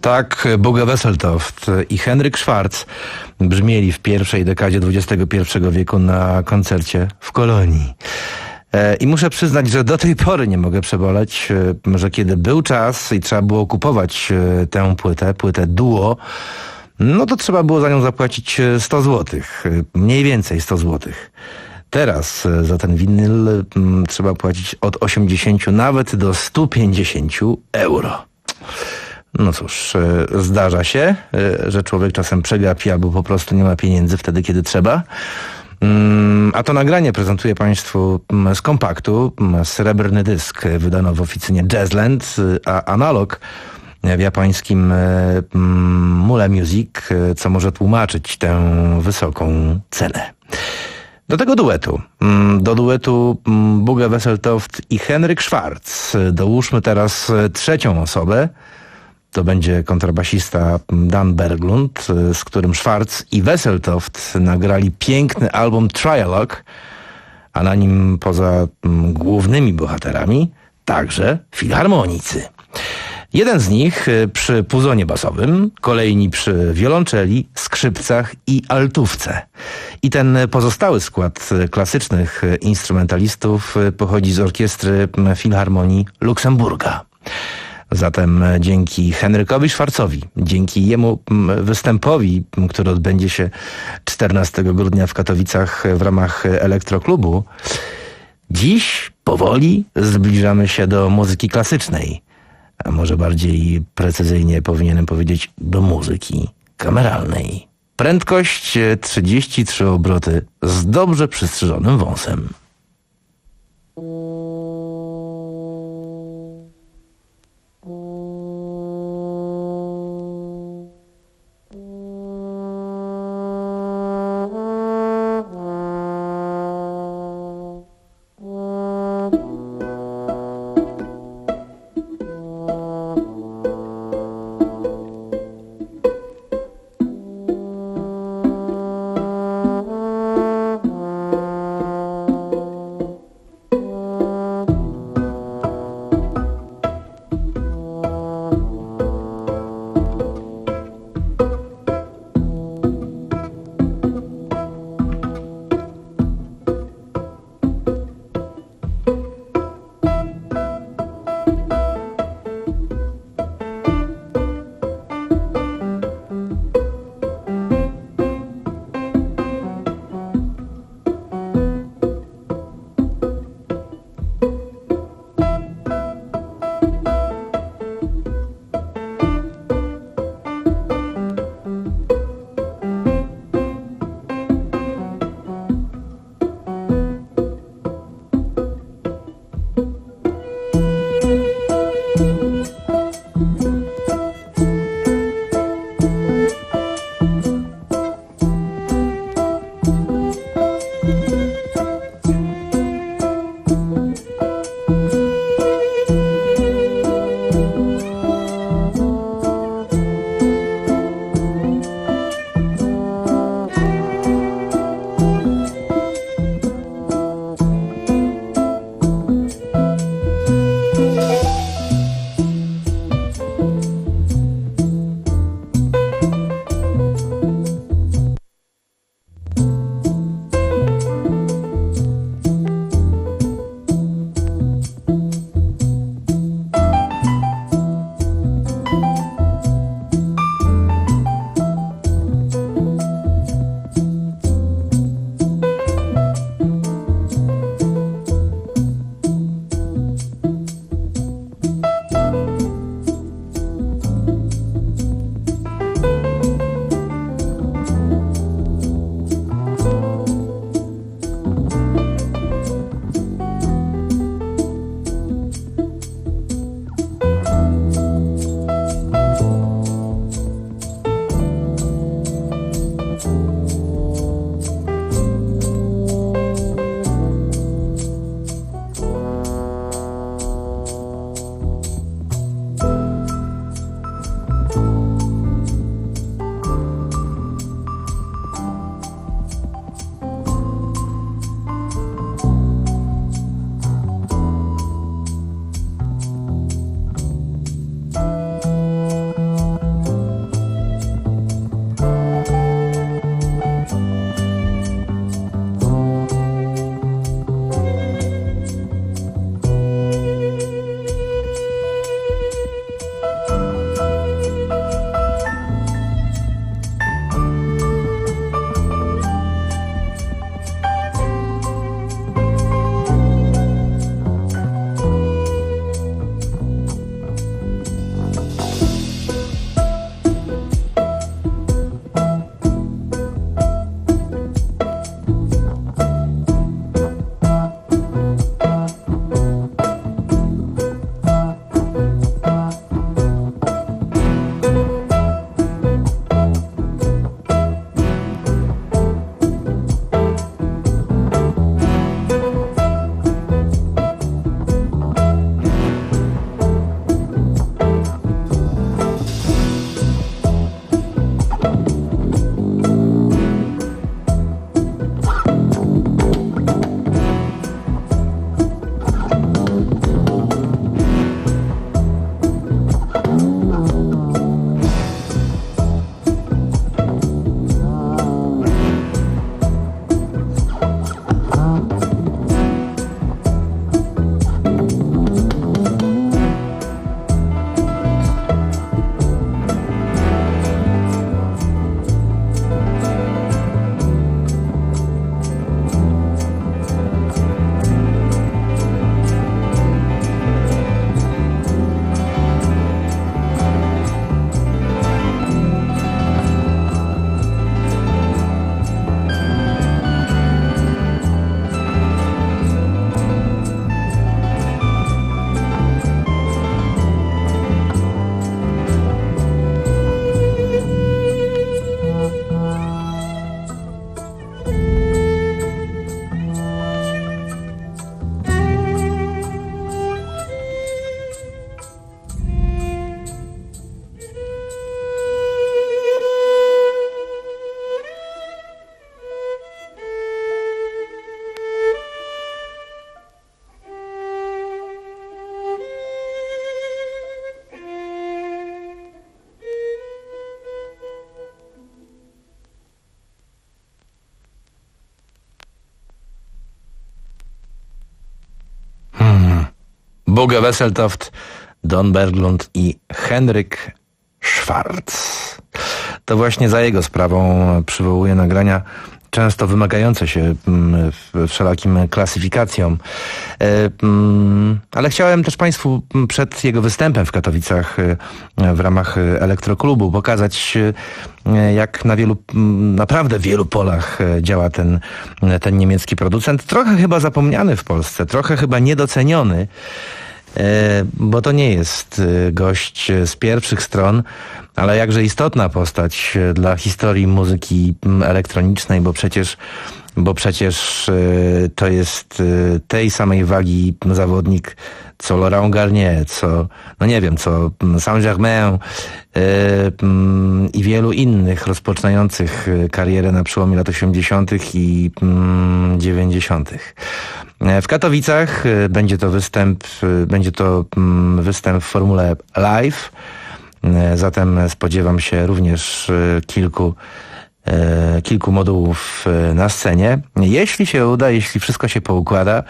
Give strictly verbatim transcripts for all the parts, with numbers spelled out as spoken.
Tak, Bugge Wesseltoft i Henryk Schwarz brzmieli w pierwszej dekadzie dwudziestego pierwszego wieku na koncercie w Kolonii. I muszę przyznać, że do tej pory nie mogę przeboleć, że kiedy był czas i trzeba było kupować tę płytę, płytę duo, no to trzeba było za nią zapłacić sto złotych, mniej więcej sto złotych. Teraz za ten winyl trzeba płacić od osiemdziesięciu nawet do stu pięćdziesięciu euro. No cóż, zdarza się, że człowiek czasem przegapi albo po prostu nie ma pieniędzy wtedy, kiedy trzeba. A to nagranie prezentuję Państwu z kompaktu. Srebrny dysk wydano w oficynie Jazzland, a analog w japońskim Mule Music, co może tłumaczyć tę wysoką cenę. Do tego duetu, do duetu Bugge Wesseltoft i Henryk Schwarz dołóżmy teraz trzecią osobę. To będzie kontrabasista Dan Berglund, z którym Schwarz i Wesseltoft nagrali piękny album Trialogue, a na nim poza głównymi bohaterami także filharmonicy. Jeden z nich przy puzonie basowym, kolejni przy wiolonczeli, skrzypcach i altówce. I ten pozostały skład klasycznych instrumentalistów pochodzi z orkiestry Filharmonii Luksemburga. Zatem dzięki Henrykowi Schwarzowi, dzięki jemu występowi, który odbędzie się czternastego grudnia w Katowicach w ramach Elektroklubu, dziś powoli zbliżamy się do muzyki klasycznej. A może bardziej precyzyjnie powinienem powiedzieć do muzyki kameralnej. Prędkość trzydzieści trzy obroty z dobrze przystrzyżonym wąsem. Bugge Wesseltoft, Don Berglund i Henryk Schwarz. To właśnie za jego sprawą przywołuje nagrania często wymagające się wszelakim klasyfikacjom. Ale chciałem też Państwu przed jego występem w Katowicach w ramach Elektroklubu pokazać, jak na wielu, naprawdę wielu polach działa ten, ten niemiecki producent. Trochę chyba zapomniany w Polsce, trochę chyba niedoceniony, bo to nie jest gość z pierwszych stron, ale jakże istotna postać dla historii muzyki elektronicznej, bo przecież, bo przecież to jest tej samej wagi zawodnik, co Laurent Garnier, co, no nie wiem, co Saint-Germain i wielu innych rozpoczynających karierę na przełomie lat osiemdziesiątych i dziewięćdziesiątych. W Katowicach będzie to występ, będzie to występ w formule live, zatem spodziewam się również kilku, kilku modułów na scenie. Jeśli się uda, jeśli wszystko się poukłada,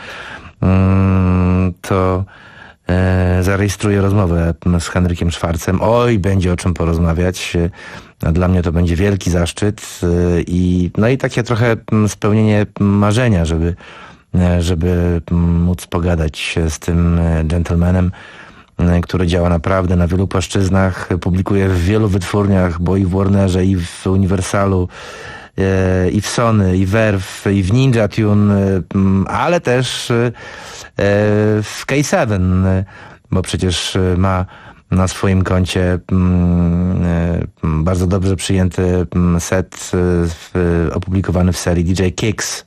to zarejestruję rozmowę z Henrykiem Schwarzem. Oj, będzie o czym porozmawiać. Dla mnie to będzie wielki zaszczyt i, no i takie trochę spełnienie marzenia, żeby żeby móc pogadać z tym gentlemanem, który działa naprawdę na wielu płaszczyznach, publikuje w wielu wytwórniach, bo i w Warnerze, i w Universalu, i w Sony, i w Verve, i w Ninja Tune, ale też w K siedem, bo przecież ma na swoim koncie bardzo dobrze przyjęty set opublikowany w serii D J Kicks.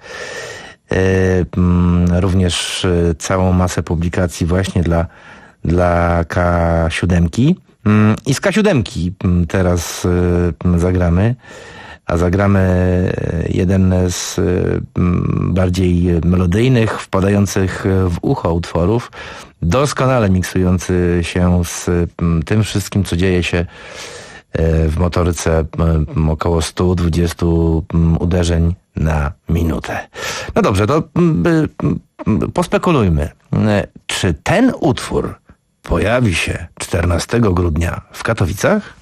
Również całą masę publikacji właśnie dla, dla K siedem. I z K siedem teraz zagramy, a zagramy jeden z bardziej melodyjnych, wpadających w ucho utworów, doskonale miksujący się z tym wszystkim, co dzieje się w motoryce, około sto dwadzieścia uderzeń na minutę. No dobrze, to pospekulujmy. Czy ten utwór pojawi się czternastego grudnia w Katowicach?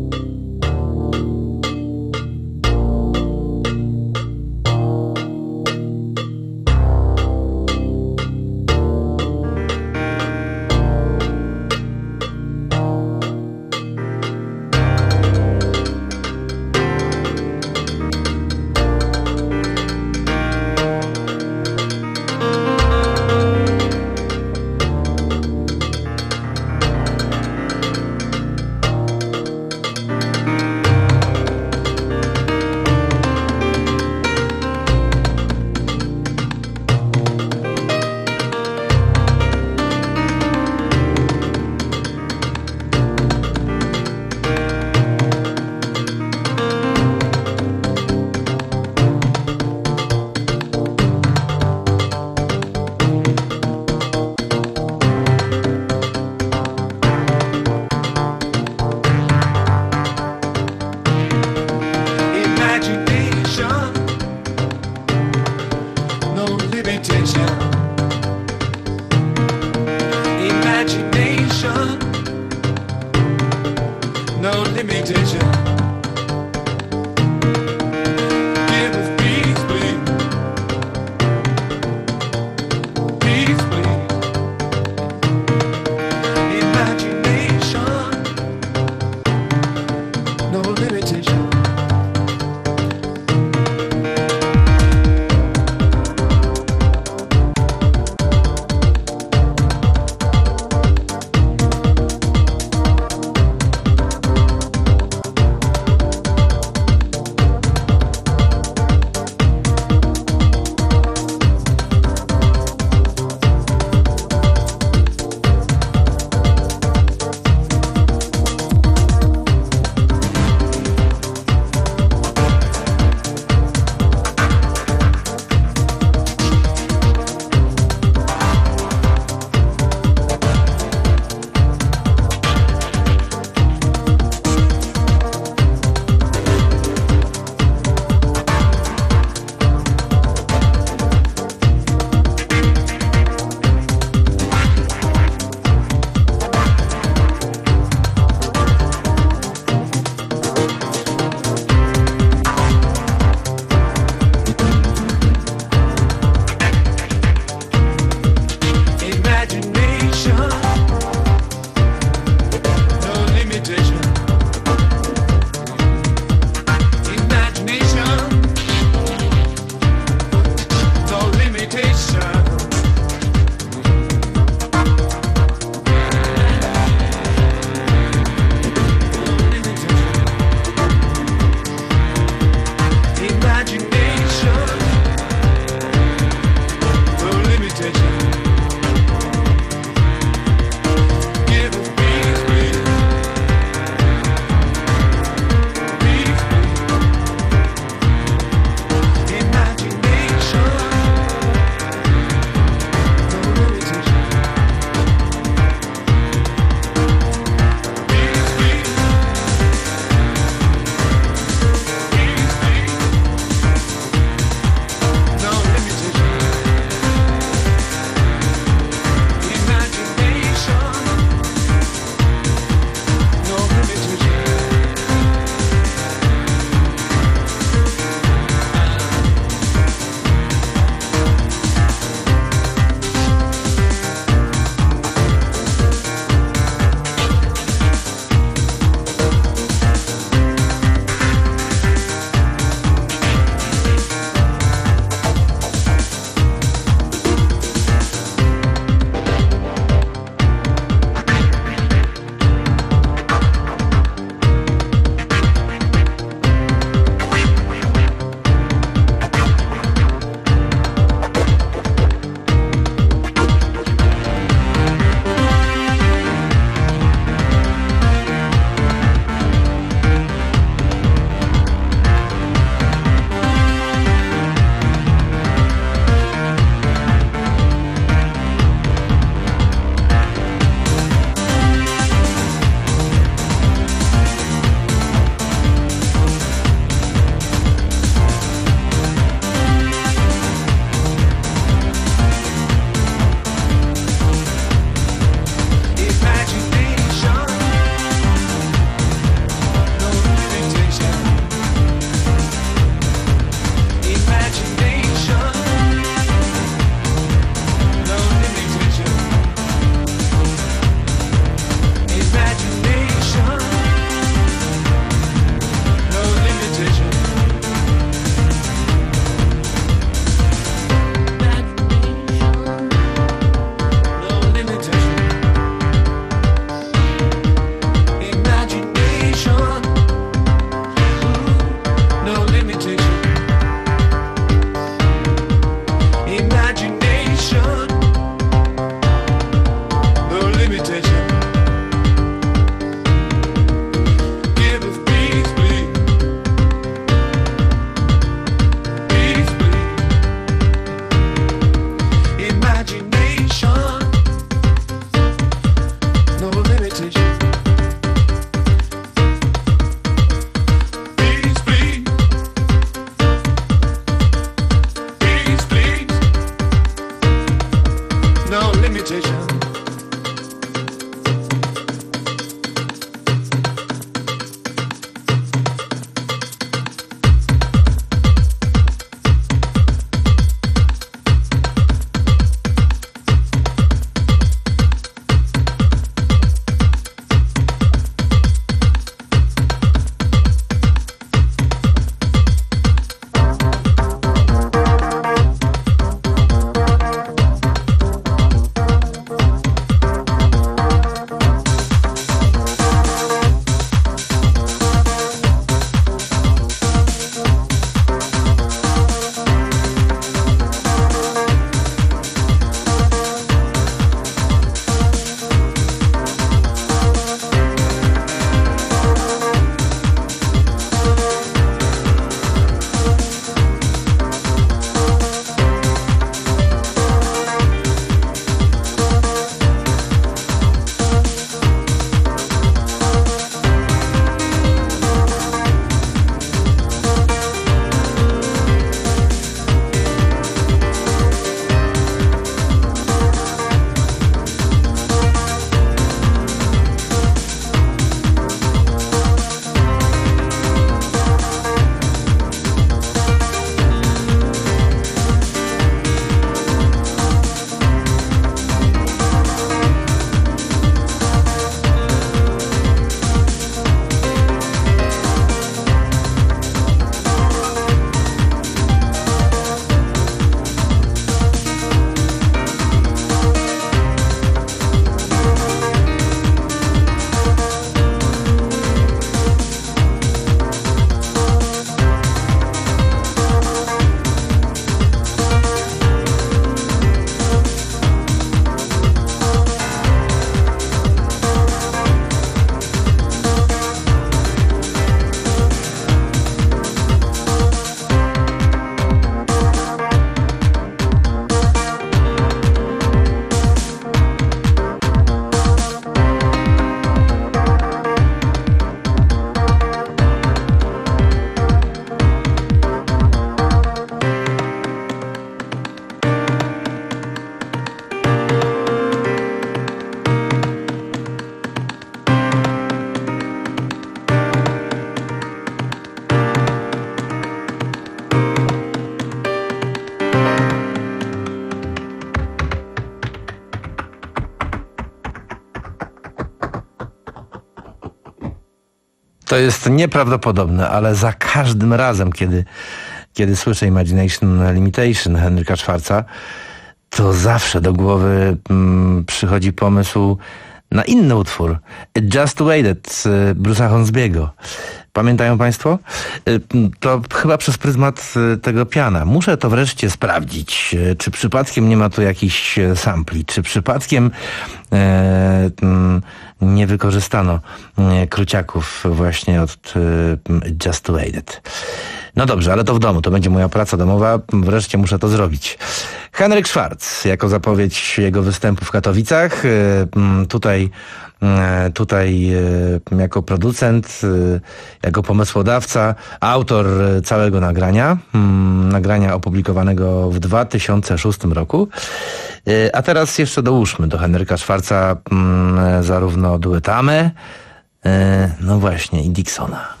To jest nieprawdopodobne, ale za każdym razem, kiedy, kiedy słyszę Imagination Limitation Henryka Schwarza, to zawsze do głowy mm, przychodzi pomysł na inny utwór. It Just Waited Bruce'a Hornsby'ego. Pamiętają Państwo? To chyba przez pryzmat tego piana. Muszę to wreszcie sprawdzić, czy przypadkiem nie ma tu jakichś sampli, czy przypadkiem e, nie wykorzystano kruciaków właśnie od It Just Waited. No dobrze, ale to w domu, to będzie moja praca domowa, wreszcie muszę to zrobić. Henryk Schwarz, jako zapowiedź jego występu w Katowicach, tutaj, tutaj jako producent, jako pomysłodawca, autor całego nagrania, nagrania opublikowanego w dwa tysiące szóstym roku. A teraz jeszcze dołóżmy do Henryka Schwarza zarówno duetamy, no właśnie, i Dixona.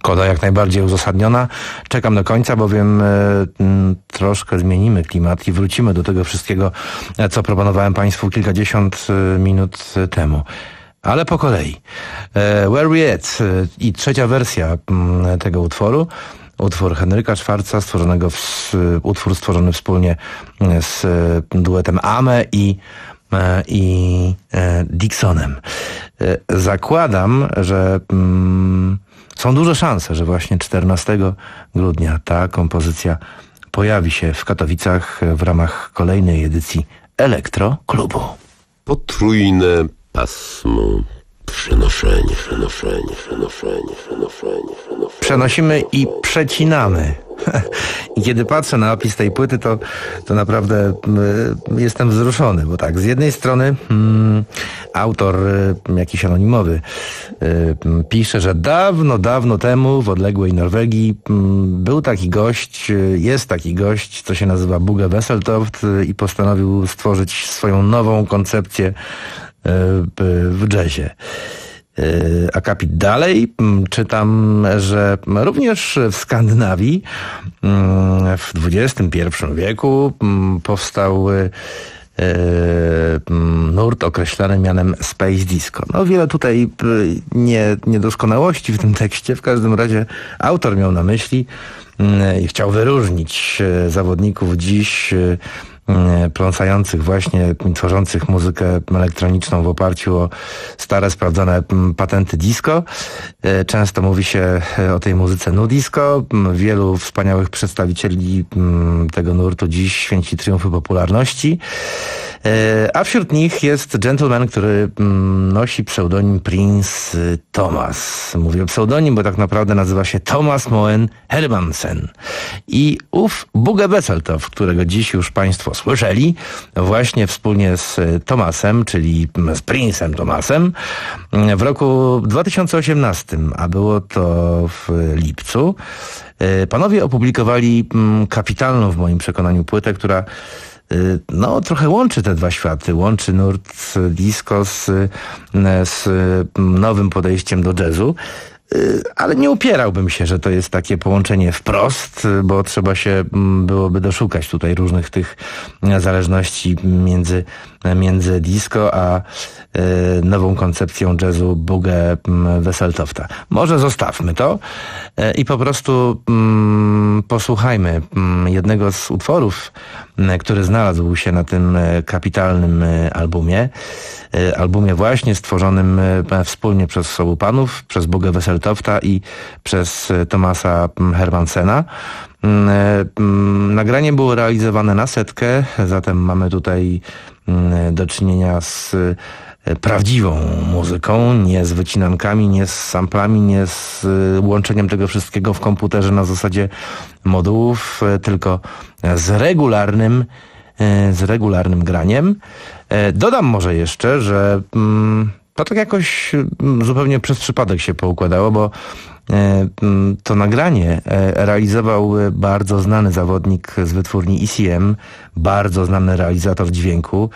Zgoda jak najbardziej uzasadniona. Czekam do końca, bowiem e, m, troszkę zmienimy klimat i wrócimy do tego wszystkiego, e, co proponowałem Państwu kilkadziesiąt e, minut temu. Ale po kolei. E, Where We At e, i trzecia wersja m, tego utworu. Utwór Henryka Schwarza, stworzonego w, utwór stworzony wspólnie z duetem Ame i, i Dixonem. Zakładam, że mm, są duże szanse, że właśnie czternastego grudnia ta kompozycja pojawi się w Katowicach w ramach kolejnej edycji Elektro Klubu. Potrójne pasmo. Przenoszenie, przenoszenie, przenoszenie, przenoszenie, przenoszenie. Przenosimy i przecinamy. I kiedy patrzę na opis tej płyty, to, to naprawdę y, jestem wzruszony, bo tak, z jednej strony y, autor, y, jakiś anonimowy, y, pisze, że dawno, dawno temu w odległej Norwegii y, był taki gość, y, jest taki gość, co się nazywa Bugge Wesseltoft y, i postanowił stworzyć swoją nową koncepcję y, w jazzie. Akapit dalej czytam, że również w Skandynawii w dwudziestym pierwszym wieku powstał nurt określany mianem Space Disco. No wiele tutaj nie, niedoskonałości w tym tekście, w każdym razie autor miał na myśli i chciał wyróżnić zawodników dziś pląsających właśnie, tworzących muzykę elektroniczną w oparciu o stare, sprawdzone patenty disco. Często mówi się o tej muzyce nu disco. Wielu wspaniałych przedstawicieli tego nurtu dziś święci triumfy popularności. A wśród nich jest gentleman, który nosi pseudonim Prins Thomas. Mówię pseudonim, bo tak naprawdę nazywa się Thomas Moen Hermansen. I ów Bugge Wesseltoft, którego dziś już Państwo słyszeli, właśnie wspólnie z Thomasem, czyli z Princem Thomasem, w roku dwa tysiące osiemnastym, a było to w lipcu, panowie opublikowali kapitalną w moim przekonaniu płytę, która no, trochę łączy te dwa światy. Łączy nurt disco z, z nowym podejściem do jazzu. Ale nie upierałbym się, że to jest takie połączenie wprost, bo trzeba się byłoby doszukać tutaj różnych tych zależności między, między disco a nową koncepcją jazzu Bugge Wesseltofta. Może zostawmy to i po prostu posłuchajmy jednego z utworów, który znalazł się na tym kapitalnym albumie. Albumie właśnie stworzonym wspólnie przez obu panów, przez Bugge Wesseltofta i przez Thomasa Hermansena. Nagranie było realizowane na setkę, zatem mamy tutaj do czynienia z prawdziwą muzyką, nie z wycinankami, nie z samplami, nie z łączeniem tego wszystkiego w komputerze na zasadzie modułów, tylko z regularnym, z regularnym graniem. Dodam może jeszcze, że to tak jakoś zupełnie przez przypadek się poukładało, bo to nagranie realizował bardzo znany zawodnik z wytwórni E C M, bardzo znany realizator dźwięku,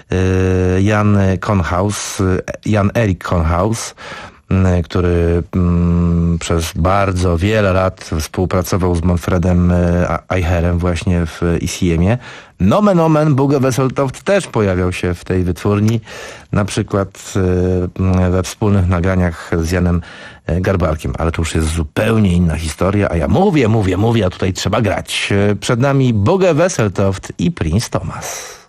Jan Konhaus, Jan Erik Konhaus, który przez bardzo wiele lat współpracował z Manfredem Eicherem właśnie w E C M-ie. Nomen omen Bugge Wesseltoft też pojawiał się w tej wytwórni, na przykład we wspólnych nagraniach z Janem Garbarkiem, ale to już jest zupełnie inna historia, a ja mówię, mówię, mówię, a tutaj trzeba grać. Przed nami Bugge Wesseltoft i Prince Thomas.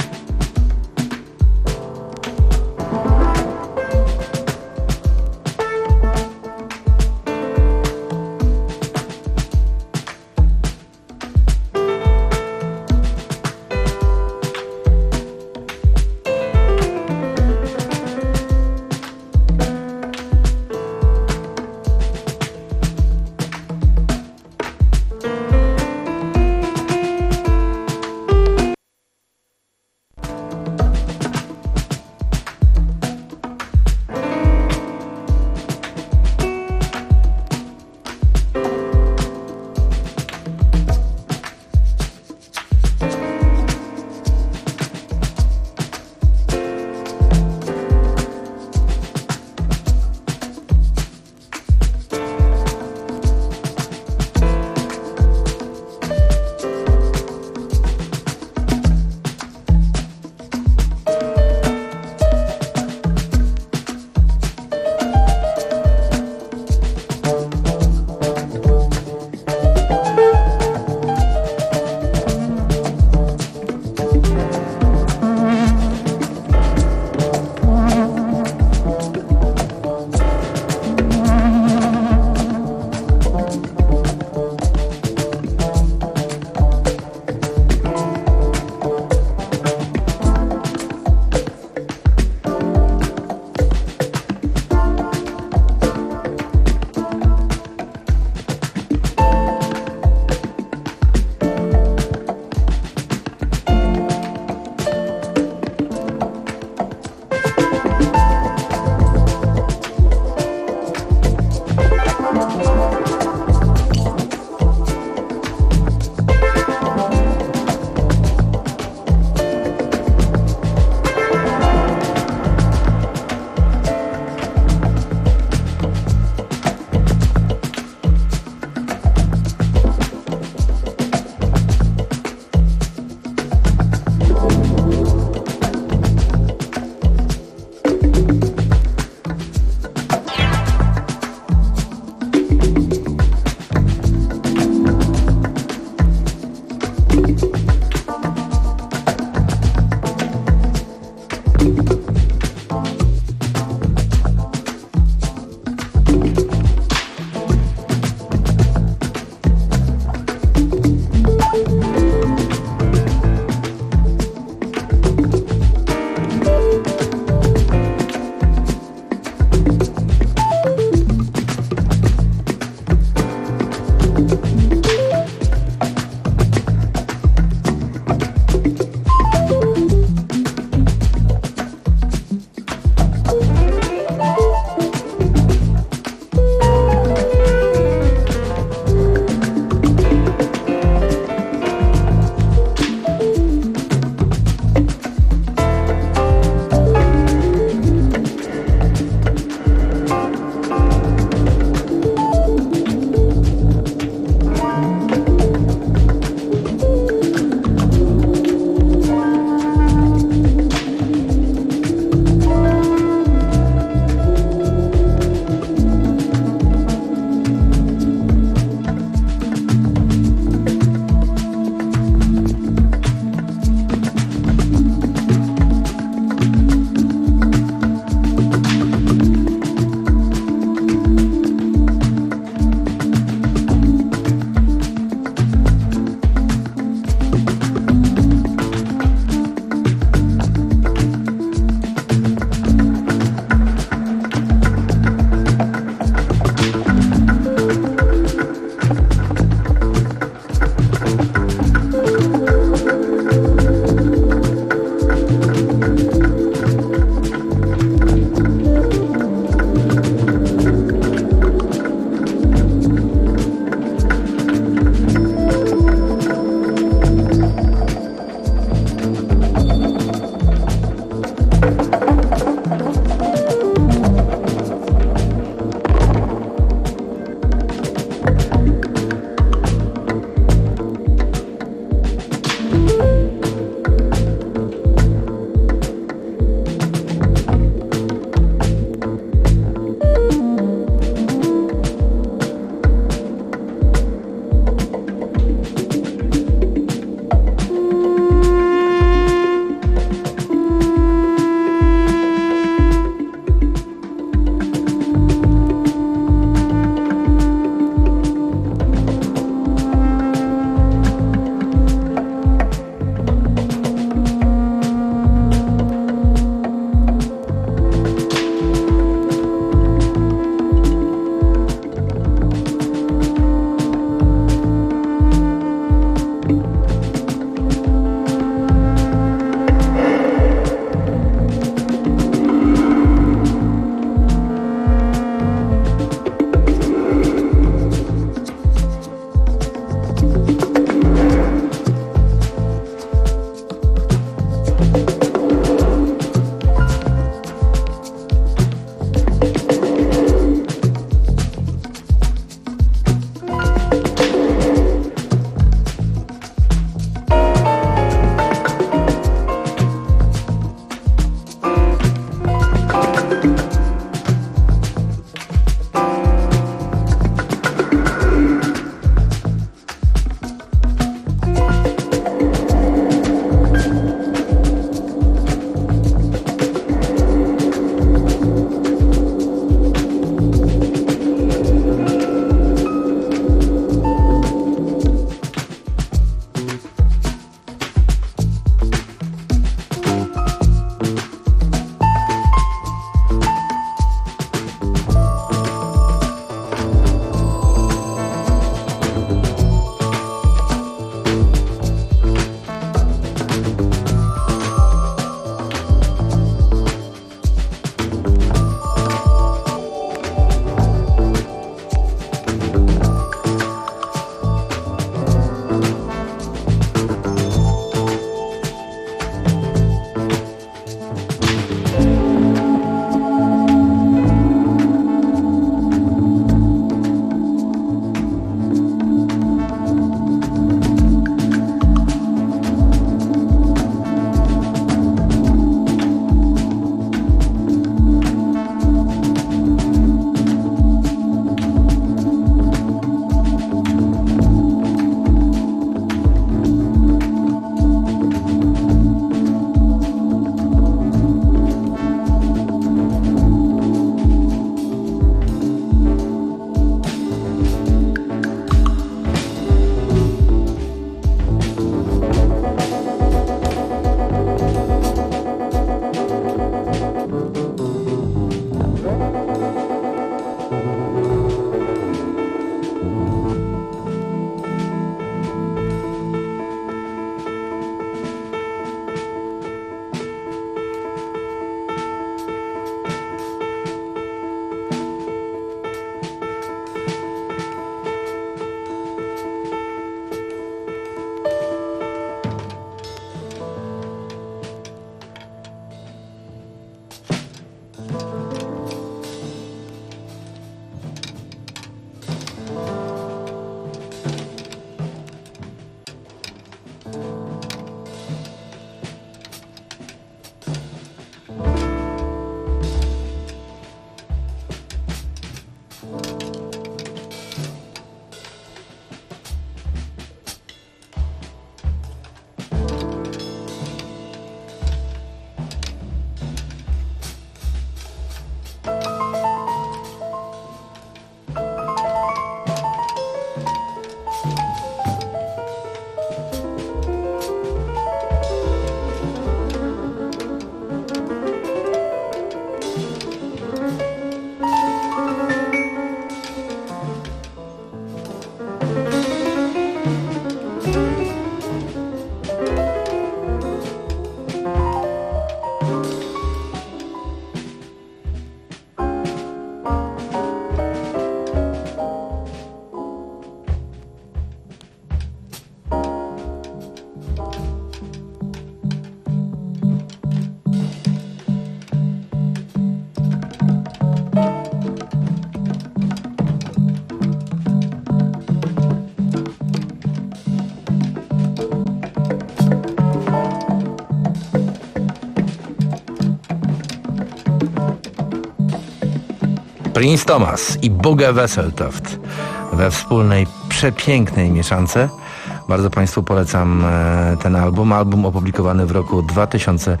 Prince Thomas i Bugge Wesseltoft we wspólnej, przepięknej mieszance. Bardzo Państwu polecam ten album. Album opublikowany w roku dwa tysiące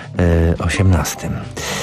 osiemnastym.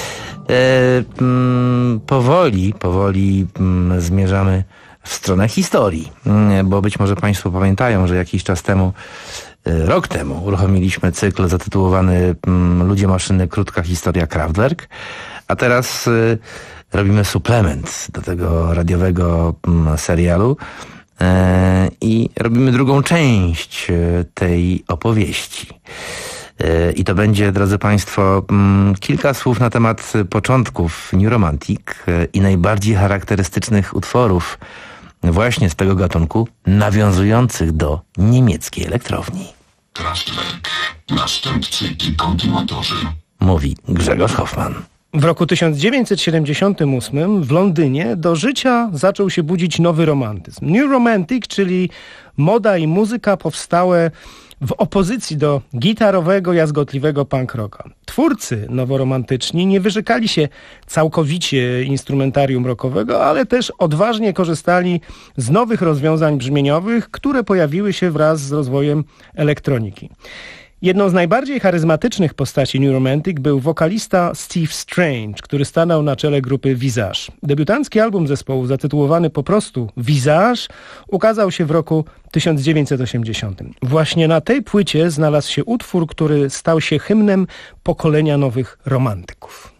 Powoli, powoli zmierzamy w stronę historii, bo być może Państwo pamiętają, że jakiś czas temu, rok temu uruchomiliśmy cykl zatytułowany Ludzie, maszyny, krótka historia Kraftwerk, a teraz robimy suplement do tego radiowego serialu i robimy drugą część tej opowieści. I to będzie, drodzy Państwo, kilka słów na temat początków New Romantic i najbardziej charakterystycznych utworów właśnie z tego gatunku, nawiązujących do niemieckiej elektrowni. Kraftwerk. następcy i kontynuatorzy. Mówi Grzegorz Hoffman. W roku tysiąc dziewięćset siedemdziesiątym ósmym w Londynie do życia zaczął się budzić nowy romantyzm. New Romantic, czyli moda i muzyka powstałe w opozycji do gitarowego, jazgotliwego punk rocka. Twórcy noworomantyczni nie wyrzekali się całkowicie instrumentarium rockowego, ale też odważnie korzystali z nowych rozwiązań brzmieniowych, które pojawiły się wraz z rozwojem elektroniki. Jedną z najbardziej charyzmatycznych postaci New Romantic był wokalista Steve Strange, który stanął na czele grupy Visage. Debiutancki album zespołu, zatytułowany po prostu Visage, ukazał się w roku tysiąc dziewięćset osiemdziesiątym. Właśnie na tej płycie znalazł się utwór, który stał się hymnem pokolenia nowych romantyków.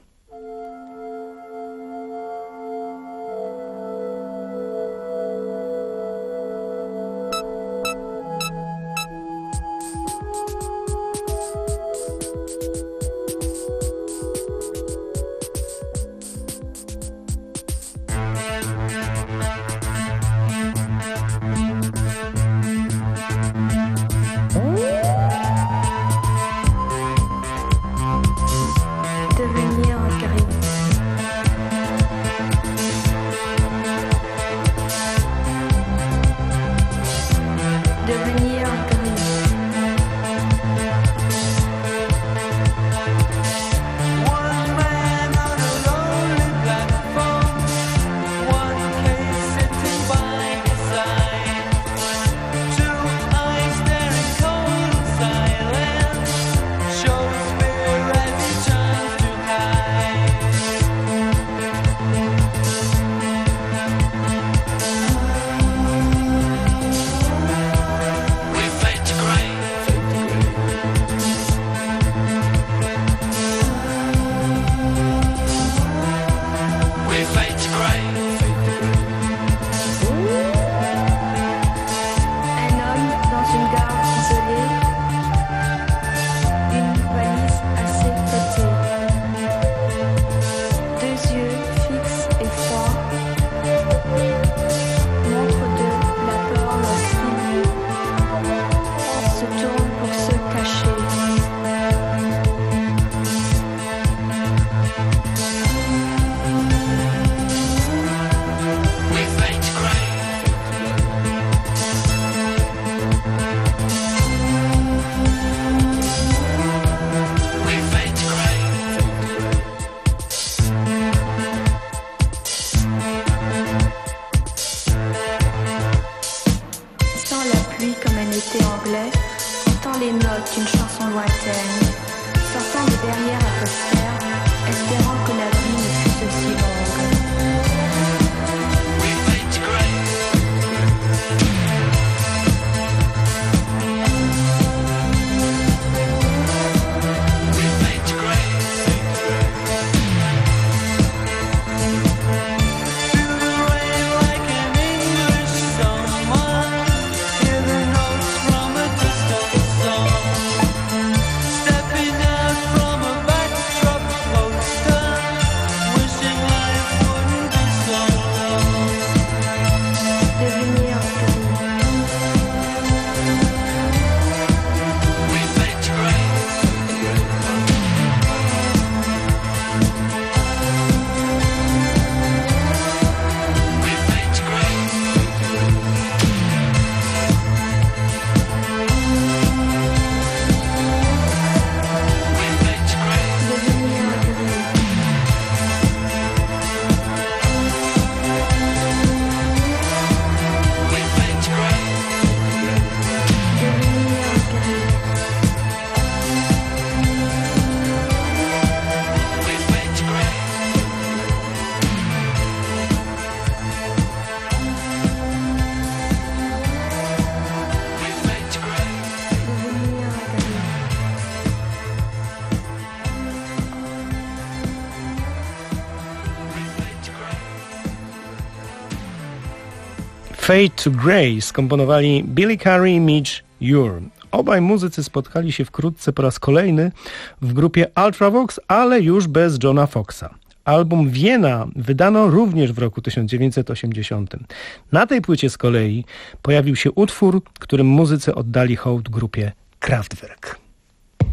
Fade to Grey skomponowali Billy Currie i Midge Ure. Obaj muzycy spotkali się wkrótce po raz kolejny w grupie Ultravox, ale już bez Johna Foxa. Album Vienna wydano również w roku tysiąc dziewięćset osiemdziesiątym. Na tej płycie z kolei pojawił się utwór, którym muzycy oddali hołd grupie Kraftwerk.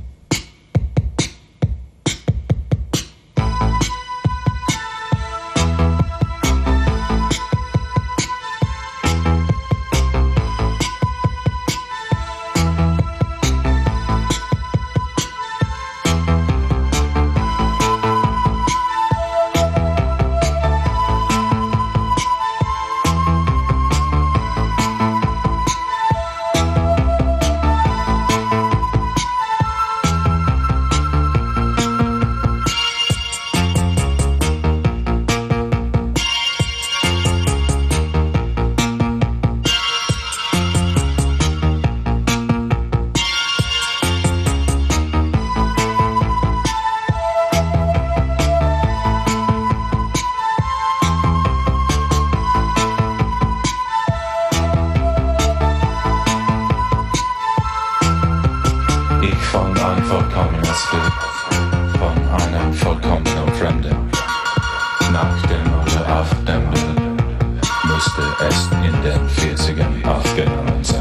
Und ein vollkommenes Bild von einem vollkommenen Fremden. Nach dem oder auf dem Bild müsste es in den vierzigern aufgenommen sein.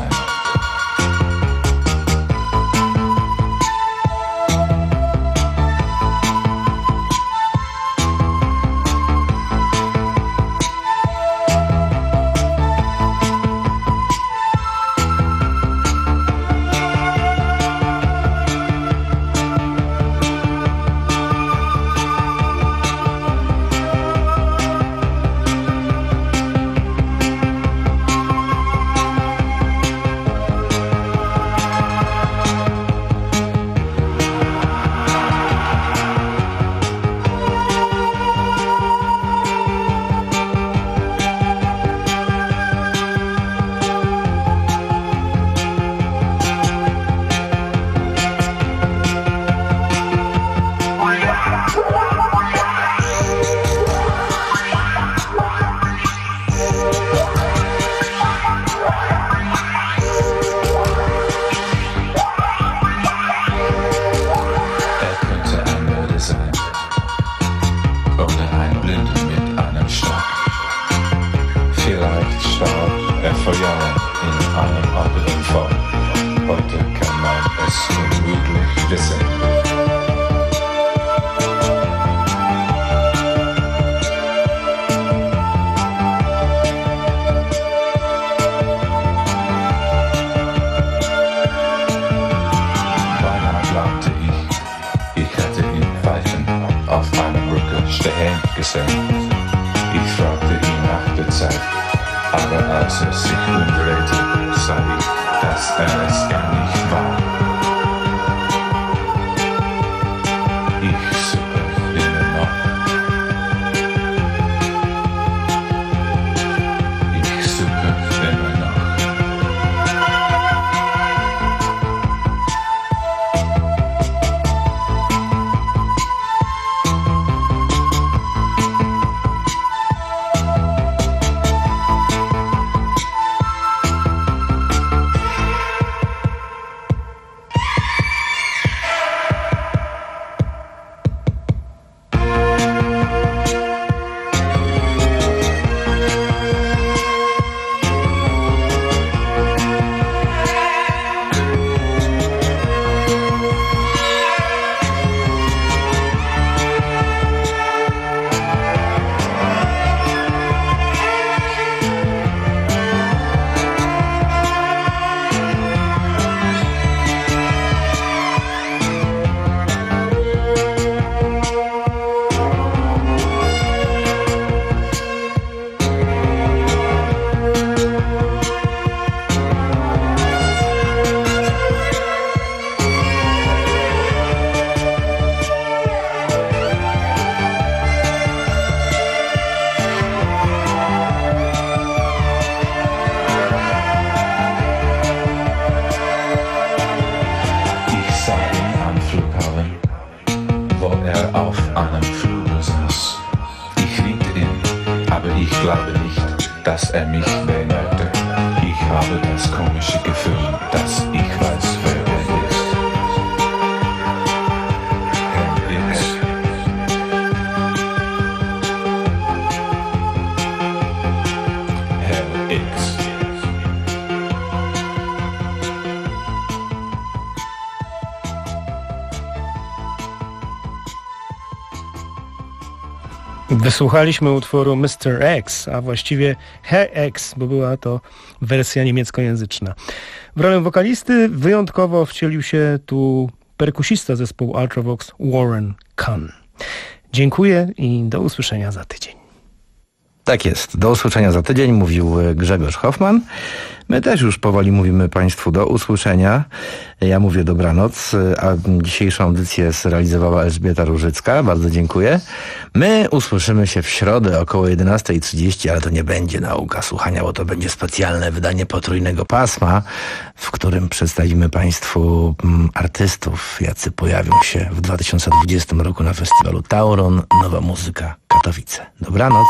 Ich fragte ihn nach der Zeit, aber als er sich umdrehte, sah ich, dass er es gar nicht war. Ich suche immer noch. Ich suche immer noch. Ich glaube nicht, dass er mich bemerkte. Ich habe das komische Gefühl, dass ich weiß, wer er ist. Herr X. Herr X. Wysłuchaliśmy utworu mister X, a właściwie Herr X, bo była to wersja niemieckojęzyczna. W rolę wokalisty wyjątkowo wcielił się tu perkusista zespołu Ultravox Warren Kahn. Dziękuję i do usłyszenia za tydzień. Tak jest. Do usłyszenia za tydzień, mówił Grzegorz Hoffman. My też już powoli mówimy Państwu do usłyszenia. Ja mówię dobranoc, a dzisiejszą audycję zrealizowała Elżbieta Różycka. Bardzo dziękuję. My usłyszymy się w środę około jedenasta trzydzieści, ale to nie będzie nauka słuchania, bo to będzie specjalne wydanie potrójnego pasma, w którym przedstawimy Państwu artystów, jacy pojawią się w dwa tysiące dwudziestym roku na festiwalu Tauron Nowa Muzyka Katowice. Dobranoc.